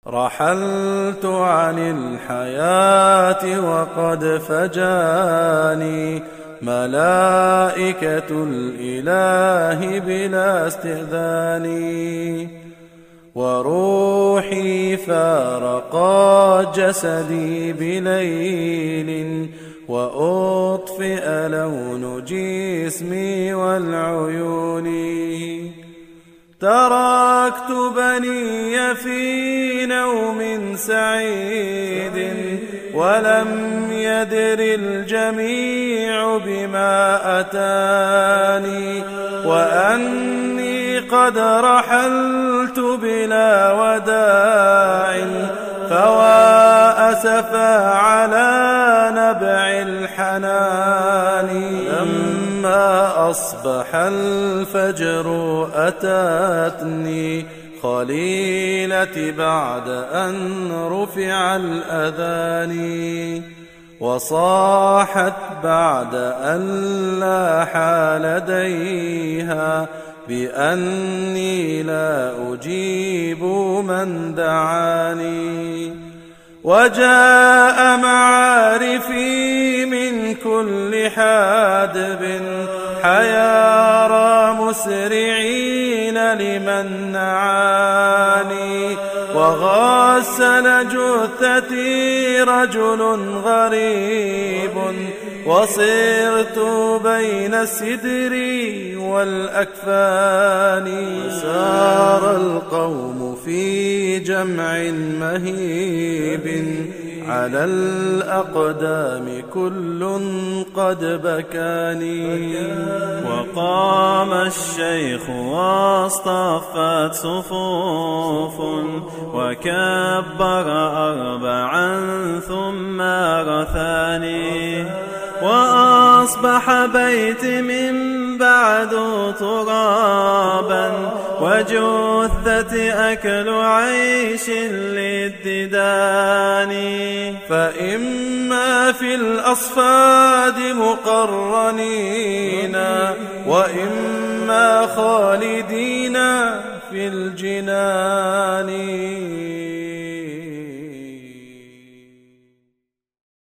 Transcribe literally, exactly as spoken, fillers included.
رحلت عن الحياة وقد فجاني ملائكة الإله بلا استئذان، وروحي فارقت جسدي بليل وأطفئ لون جسمي والعيون. تركت بني في نوم سعيد ولم يدر الجميع بما أتاني، وأني قد رحلت بلا وداع، فوا أسفا على نبع الحنان. لما أصبح الفجر أتتني خليلتي بعد أن رفع الأذان، وصاحت بعد أن لاح لديها بأني لا أجيب من دعاني. وجاء معارفي من كل حادب حيارى مسرعين لمن نعاني، وغسل جثتي رجل غريب وصرت بين السدر والأكفان. سار القوم في جمع مهيب على الأقدام كل قد بكاني، وقام الشيخ واصطفت صفوف وكبر أربعا ثم رثاني، وأصبح بيتي من بعد ترابا وجثتي أكل عيش للددان. فإما في الأصفاد مقرنين وإما خالدين في الجنان.